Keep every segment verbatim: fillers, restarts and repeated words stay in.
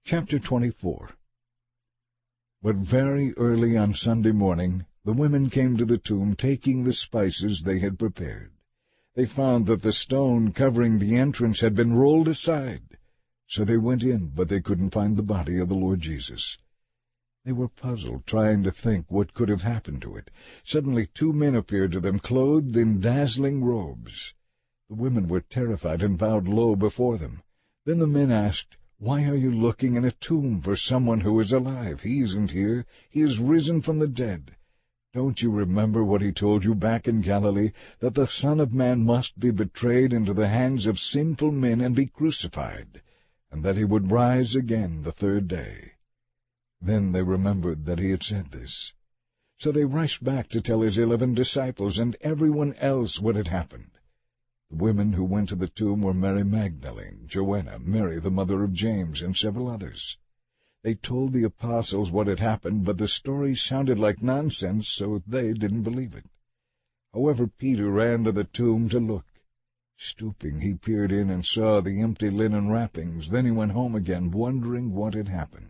Chapter twenty-four. But very early on Sunday morning the women came to the tomb, taking the spices they had prepared. They found that the stone covering the entrance had been rolled aside. So they went in, but they couldn't find the body of the Lord Jesus. They were puzzled, trying to think what could have happened to it. Suddenly two men appeared to them, clothed in dazzling robes. The women were terrified and bowed low before them. Then the men asked, "Why are you looking in a tomb for someone who is alive? He isn't here. He is risen from the dead. Don't you remember what he told you back in Galilee, that the Son of Man must be betrayed into the hands of sinful men and be crucified, and that he would rise again the third day?" Then they remembered that he had said this. So they rushed back to tell his eleven disciples and everyone else what had happened. The women who went to the tomb were Mary Magdalene, Joanna, Mary the mother of James, and several others. They told the apostles what had happened, but the story sounded like nonsense, so they didn't believe it. However, Peter ran to the tomb to look. Stooping, he peered in and saw the empty linen wrappings. Then he went home again, wondering what had happened.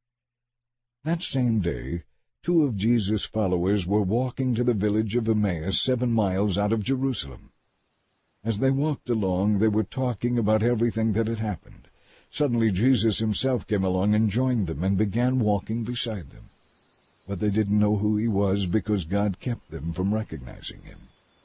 That same day, two of Jesus' followers were walking to the village of Emmaus, seven miles out of Jerusalem. As they walked along, they were talking about everything that had happened. Suddenly Jesus himself came along and joined them and began walking beside them. But they didn't know who he was because God kept them from recognizing him.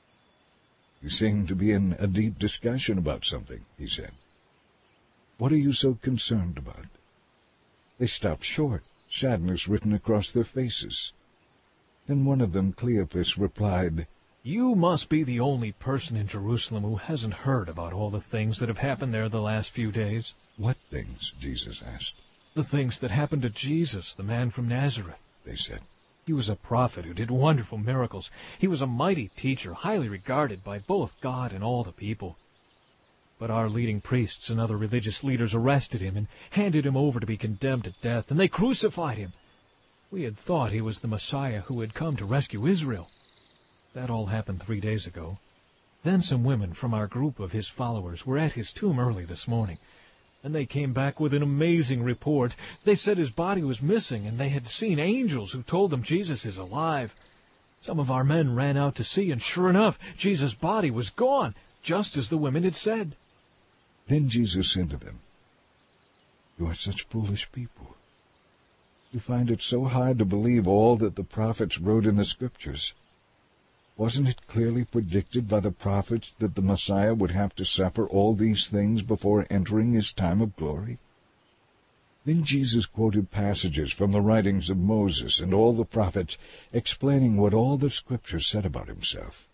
"You seem to be in a deep discussion about something," he said. "What are you so concerned about?" They stopped short, sadness written across their faces. Then one of them, Cleopas, replied, "You must be the only person in Jerusalem who hasn't heard about all the things that have happened there the last few days." "What things?" Jesus asked. "The things that happened to Jesus, the man from Nazareth," they said. "He was a prophet who did wonderful miracles. He was a mighty teacher, highly regarded by both God and all the people. But our leading priests and other religious leaders arrested him and handed him over to be condemned to death, and they crucified him. We had thought he was the Messiah who had come to rescue Israel. That all happened three days ago. Then some women from our group of his followers were at his tomb early this morning, and they came back with an amazing report. They said his body was missing, and they had seen angels who told them Jesus is alive. Some of our men ran out to see, and sure enough, Jesus' body was gone, just as the women had said." Then Jesus said to them, "You are such foolish people. You find it so hard to believe all that the prophets wrote in the Scriptures. Wasn't it clearly predicted by the prophets that the Messiah would have to suffer all these things before entering his time of glory?" Then Jesus quoted passages from the writings of Moses and all the prophets, explaining what all the Scriptures said about himself.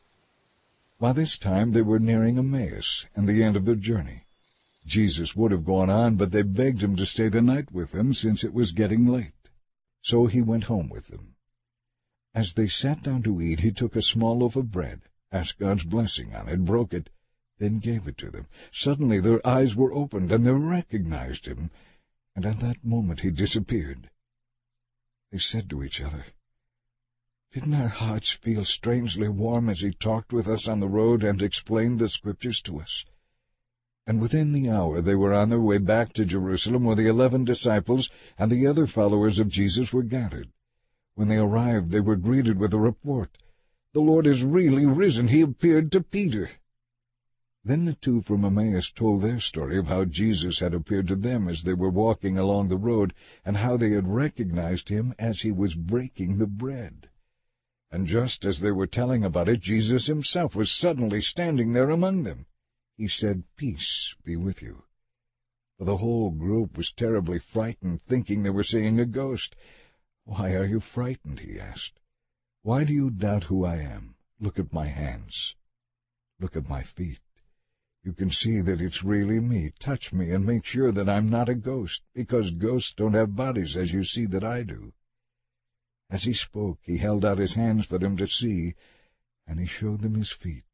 By this time they were nearing Emmaus and the end of their journey. Jesus would have gone on, but they begged him to stay the night with them, since it was getting late. So he went home with them. As they sat down to eat, he took a small loaf of bread, asked God's blessing on it, broke it, then gave it to them. Suddenly their eyes were opened, and they recognized him, and at that moment he disappeared. They said to each other, "Didn't our hearts feel strangely warm as he talked with us on the road and explained the Scriptures to us?" And within the hour they were on their way back to Jerusalem, where the eleven disciples and the other followers of Jesus were gathered. When they arrived, they were greeted with a report. "The Lord is really risen. He appeared to Peter." Then the two from Emmaus told their story of how Jesus had appeared to them as they were walking along the road, and how they had recognized him as he was breaking the bread. And just as they were telling about it, Jesus himself was suddenly standing there among them. He said, "Peace be with you." For the whole group was terribly frightened, thinking they were seeing a ghost. "Why are you frightened?" he asked. "Why do you doubt who I am? Look at my hands. Look at my feet. You can see that it's really me. Touch me and make sure that I'm not a ghost, because ghosts don't have bodies as you see that I do." As he spoke, he held out his hands for them to see, and he showed them his feet.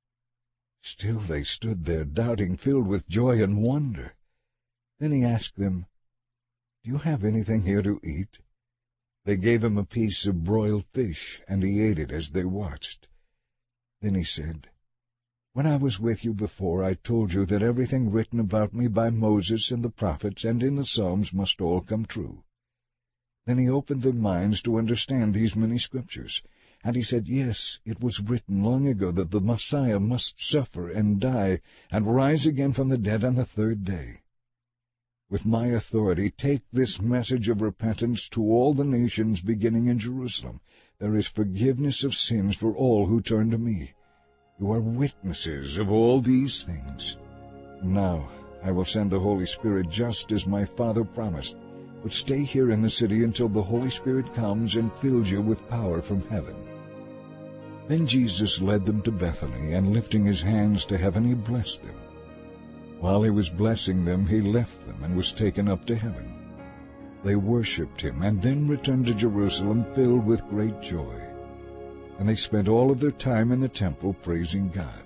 Still they stood there, doubting, filled with joy and wonder. Then he asked them, "Do you have anything here to eat?" They gave him a piece of broiled fish, and he ate it as they watched. Then he said, When I was with you before, I told you that everything written about me by Moses and the prophets and in the Psalms must all come true. Then he opened their minds to understand these many scriptures, and he said, yes, it was written long ago that the Messiah must suffer and die and rise again from the dead on the third day. With my authority, take this message of repentance to all the nations beginning in Jerusalem. There is forgiveness of sins for all who turn to me. You are witnesses of all these things. Now I will send the Holy Spirit just as my Father promised, but stay here in the city until the Holy Spirit comes and fills you with power from heaven." Then Jesus led them to Bethany, and lifting his hands to heaven, he blessed them. While he was blessing them, he left them and was taken up to heaven. They worshipped him, and then returned to Jerusalem filled with great joy. And they spent all of their time in the temple praising God.